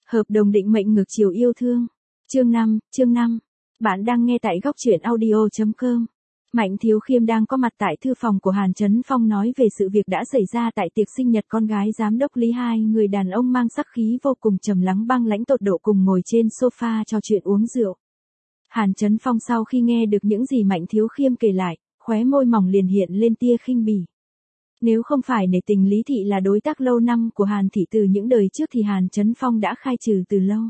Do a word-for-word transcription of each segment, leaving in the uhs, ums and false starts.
Hợp đồng định mệnh ngược chiều yêu thương. Chương năm, chương năm. Bạn đang nghe tại góc truyện audio chấm com. Mạnh Thiếu Khiêm đang có mặt tại thư phòng của Hàn Chấn Phong nói về sự việc đã xảy ra tại tiệc sinh nhật con gái giám đốc Lý. Hai người đàn ông mang sắc khí vô cùng trầm lắng băng lãnh tột độ cùng ngồi trên sofa trò chuyện uống rượu. Hàn Chấn Phong sau khi nghe được những gì Mạnh Thiếu Khiêm kể lại, khóe môi mỏng liền hiện lên tia khinh bỉ. Nếu không phải nể tình Lý Thị là đối tác lâu năm của Hàn Thị từ những đời trước thì Hàn Chấn Phong đã khai trừ từ lâu.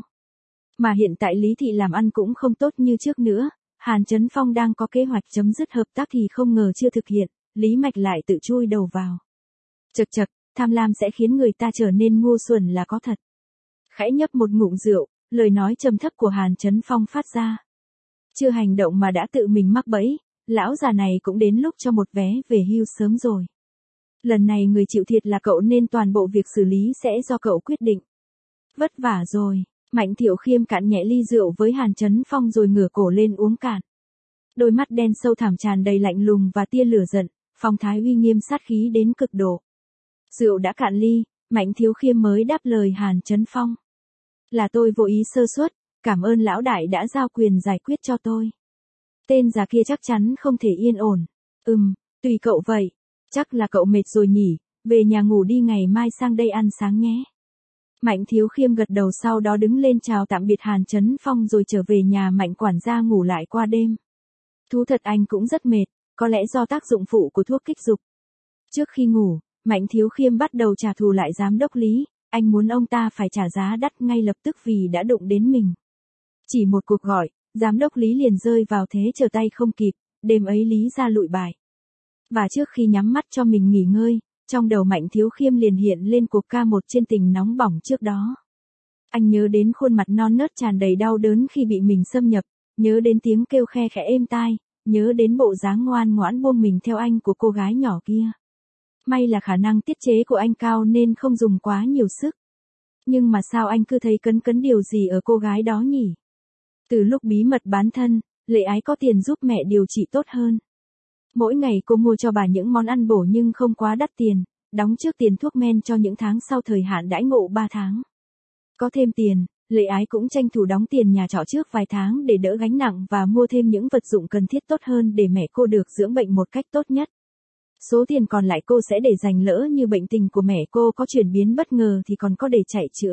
Mà hiện tại Lý Thị làm ăn cũng không tốt như trước nữa, Hàn Chấn Phong đang có kế hoạch chấm dứt hợp tác thì không ngờ chưa thực hiện, Lý Mạch lại tự chui đầu vào. Chật chật, tham lam sẽ khiến người ta trở nên ngu xuẩn là có thật. Khẽ nhấp một ngụm rượu, lời nói trầm thấp của Hàn Chấn Phong phát ra. Chưa hành động mà đã tự mình mắc bẫy, lão già này cũng đến lúc cho một vé về hưu sớm rồi. Lần này người chịu thiệt là cậu nên toàn bộ việc xử lý sẽ do cậu quyết định. Vất vả rồi, Mạnh Thiệu Khiêm cạn nhẹ ly rượu với Hàn Chấn Phong rồi ngửa cổ lên uống cạn. Đôi mắt đen sâu thẳm tràn đầy lạnh lùng và tia lửa giận, phong thái uy nghiêm sát khí đến cực độ. Rượu đã cạn ly, Mạnh Thiếu Khiêm mới đáp lời Hàn Chấn Phong. Là tôi vô ý sơ suất, cảm ơn lão đại đã giao quyền giải quyết cho tôi. Tên già kia chắc chắn không thể yên ổn. Ừm, tùy cậu vậy. Chắc là cậu mệt rồi nhỉ, về nhà ngủ đi ngày mai sang đây ăn sáng nhé. Mạnh Thiếu Khiêm gật đầu sau đó đứng lên chào tạm biệt Hàn Chấn Phong rồi trở về nhà Mạnh quản gia ngủ lại qua đêm. Thú thật anh cũng rất mệt, có lẽ do tác dụng phụ của thuốc kích dục. Trước khi ngủ, Mạnh Thiếu Khiêm bắt đầu trả thù lại giám đốc Lý, anh muốn ông ta phải trả giá đắt ngay lập tức vì đã đụng đến mình. Chỉ một cuộc gọi, giám đốc Lý liền rơi vào thế trở tay không kịp, đêm ấy Lý ra lụi bại. Và trước khi nhắm mắt cho mình nghỉ ngơi, trong đầu Mạnh Thiếu Khiêm liền hiện lên cuộc ca một trên tình nóng bỏng trước đó. Anh nhớ đến khuôn mặt non nớt tràn đầy đau đớn khi bị mình xâm nhập, nhớ đến tiếng kêu khe khẽ êm tai, nhớ đến bộ dáng ngoan ngoãn buông mình theo anh của cô gái nhỏ kia. May là khả năng tiết chế của anh cao nên không dùng quá nhiều sức. Nhưng mà sao anh cứ thấy cấn cấn điều gì ở cô gái đó nhỉ? Từ lúc bí mật bán thân, Lệ Ái có tiền giúp mẹ điều trị tốt hơn. Mỗi ngày cô mua cho bà những món ăn bổ nhưng không quá đắt tiền, đóng trước tiền thuốc men cho những tháng sau thời hạn đãi ngộ ba tháng. Có thêm tiền, Lệ Ái cũng tranh thủ đóng tiền nhà trọ trước vài tháng để đỡ gánh nặng và mua thêm những vật dụng cần thiết tốt hơn để mẹ cô được dưỡng bệnh một cách tốt nhất. Số tiền còn lại cô sẽ để dành lỡ như bệnh tình của mẹ cô có chuyển biến bất ngờ thì còn có để chạy chữa.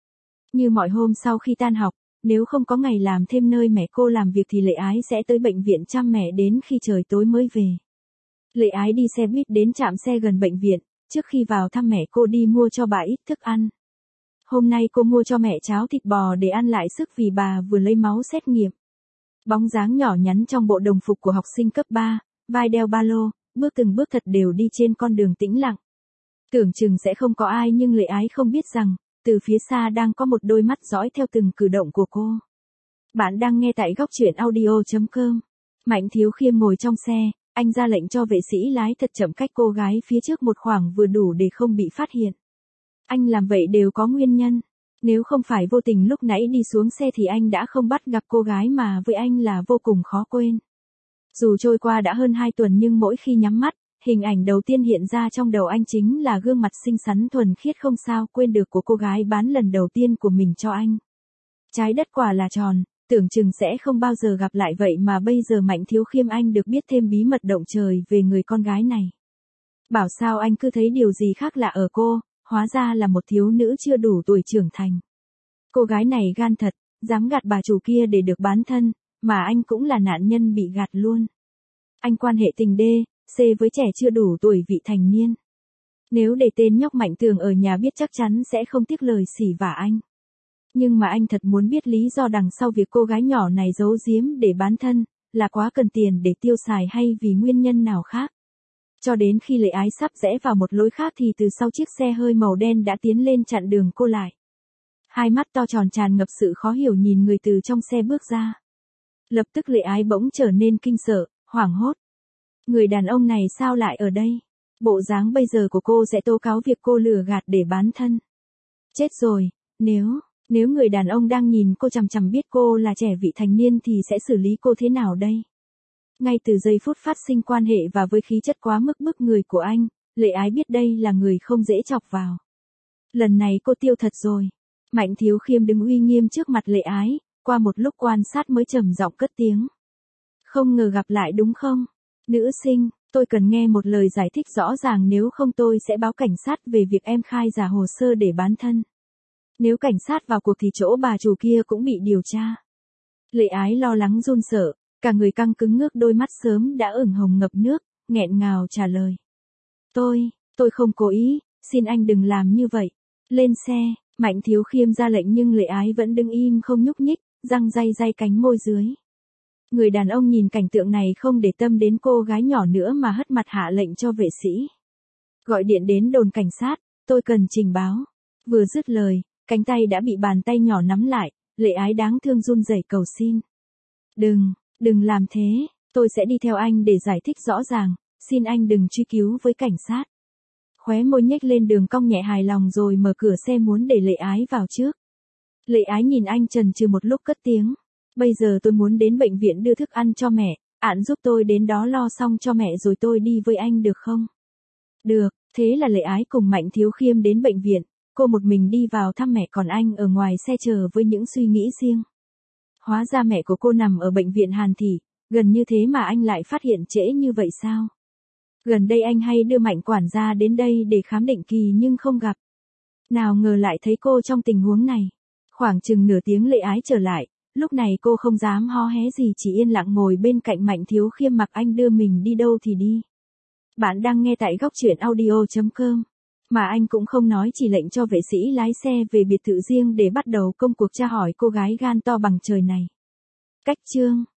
Như mọi hôm sau khi tan học, nếu không có ngày làm thêm nơi mẹ cô làm việc thì Lệ Ái sẽ tới bệnh viện chăm mẹ đến khi trời tối mới về. Lệ Ái đi xe buýt đến trạm xe gần bệnh viện, trước khi vào thăm mẹ cô đi mua cho bà ít thức ăn. Hôm nay cô mua cho mẹ cháo thịt bò để ăn lại sức vì bà vừa lấy máu xét nghiệm. Bóng dáng nhỏ nhắn trong bộ đồng phục của học sinh cấp ba, vai đeo ba lô, bước từng bước thật đều đi trên con đường tĩnh lặng. Tưởng chừng sẽ không có ai nhưng Lệ Ái không biết rằng, từ phía xa đang có một đôi mắt dõi theo từng cử động của cô. Bạn đang nghe tại góc truyện audio chấm com. Mạnh Thiếu Khiêm ngồi trong xe, anh ra lệnh cho vệ sĩ lái thật chậm cách cô gái phía trước một khoảng vừa đủ để không bị phát hiện. Anh làm vậy đều có nguyên nhân. Nếu không phải vô tình lúc nãy đi xuống xe thì anh đã không bắt gặp cô gái mà với anh là vô cùng khó quên. Dù trôi qua đã hơn hai tuần nhưng mỗi khi nhắm mắt, hình ảnh đầu tiên hiện ra trong đầu anh chính là gương mặt xinh xắn thuần khiết không sao quên được của cô gái bán lần đầu tiên của mình cho anh. Trái đất quả là tròn, tưởng chừng sẽ không bao giờ gặp lại vậy mà bây giờ Mạnh Thiếu Khiêm anh được biết thêm bí mật động trời về người con gái này. Bảo sao anh cứ thấy điều gì khác lạ ở cô, hóa ra là một thiếu nữ chưa đủ tuổi trưởng thành. Cô gái này gan thật, dám gạt bà chủ kia để được bán thân, mà anh cũng là nạn nhân bị gạt luôn. Anh quan hệ tình đê, C với trẻ chưa đủ tuổi vị thành niên. Nếu để tên nhóc Mạnh Tường ở nhà biết chắc chắn sẽ không tiếc lời xỉ vả anh. Nhưng mà anh thật muốn biết lý do đằng sau việc cô gái nhỏ này giấu giếm để bán thân, là quá cần tiền để tiêu xài hay vì nguyên nhân nào khác. Cho đến khi Lệ Ái sắp rẽ vào một lối khác thì từ sau chiếc xe hơi màu đen đã tiến lên chặn đường cô lại. Hai mắt to tròn tràn ngập sự khó hiểu nhìn người từ trong xe bước ra. Lập tức Lệ Ái bỗng trở nên kinh sợ, hoảng hốt. Người đàn ông này sao lại ở đây? Bộ dáng bây giờ của cô sẽ tố cáo việc cô lừa gạt để bán thân. Chết rồi, nếu, nếu người đàn ông đang nhìn cô chằm chằm biết cô là trẻ vị thành niên thì sẽ xử lý cô thế nào đây? Ngay từ giây phút phát sinh quan hệ và với khí chất quá mức bức người của anh, Lệ Ái biết đây là người không dễ chọc vào. Lần này cô tiêu thật rồi. Mạnh Thiếu Khiêm đứng uy nghiêm trước mặt Lệ Ái, qua một lúc quan sát mới trầm giọng cất tiếng. Không ngờ gặp lại đúng không? Nữ sinh, tôi cần nghe một lời giải thích rõ ràng, nếu không tôi sẽ báo cảnh sát về việc em khai giả hồ sơ để bán thân. Nếu cảnh sát vào cuộc thì chỗ bà chủ kia cũng bị điều tra. Lệ Ái lo lắng run sợ, cả người căng cứng ngước, đôi mắt sớm đã ửng hồng ngập nước, nghẹn ngào trả lời. Tôi, tôi không cố ý, xin anh đừng làm như vậy. Lên xe, Mạnh Thiếu Khiêm ra lệnh nhưng Lệ Ái vẫn đứng im không nhúc nhích, răng day day cánh môi dưới. Người đàn ông nhìn cảnh tượng này không để tâm đến cô gái nhỏ nữa mà hất mặt hạ lệnh cho vệ sĩ. Gọi điện đến đồn cảnh sát, tôi cần trình báo. Vừa dứt lời, cánh tay đã bị bàn tay nhỏ nắm lại, Lệ Ái đáng thương run rẩy cầu xin. Đừng, đừng làm thế, tôi sẽ đi theo anh để giải thích rõ ràng, xin anh đừng truy cứu với cảnh sát. Khóe môi nhếch lên đường cong nhẹ hài lòng rồi mở cửa xe muốn để Lệ Ái vào trước. Lệ Ái nhìn anh chần chừ một lúc cất tiếng. Bây giờ tôi muốn đến bệnh viện đưa thức ăn cho mẹ, ạn giúp tôi đến đó lo xong cho mẹ rồi tôi đi với anh được không? Được, thế là Lệ Ái cùng Mạnh Thiếu Khiêm đến bệnh viện, cô một mình đi vào thăm mẹ còn anh ở ngoài xe chờ với những suy nghĩ riêng. Hóa ra mẹ của cô nằm ở bệnh viện Hàn Thị, gần như thế mà anh lại phát hiện trễ như vậy sao? Gần đây anh hay đưa Mạnh quản gia đến đây để khám định kỳ nhưng không gặp. Nào ngờ lại thấy cô trong tình huống này. Khoảng chừng nửa tiếng Lệ Ái trở lại, lúc này cô không dám ho hé gì, chỉ yên lặng ngồi bên cạnh Mạnh Thiếu Khiêm mặc anh đưa mình đi đâu thì đi. Bạn đang nghe tại góc truyện audio chấm com. Mà anh cũng không nói, chỉ lệnh cho vệ sĩ lái xe về biệt thự riêng để bắt đầu công cuộc tra hỏi cô gái gan to bằng trời này. Cách chương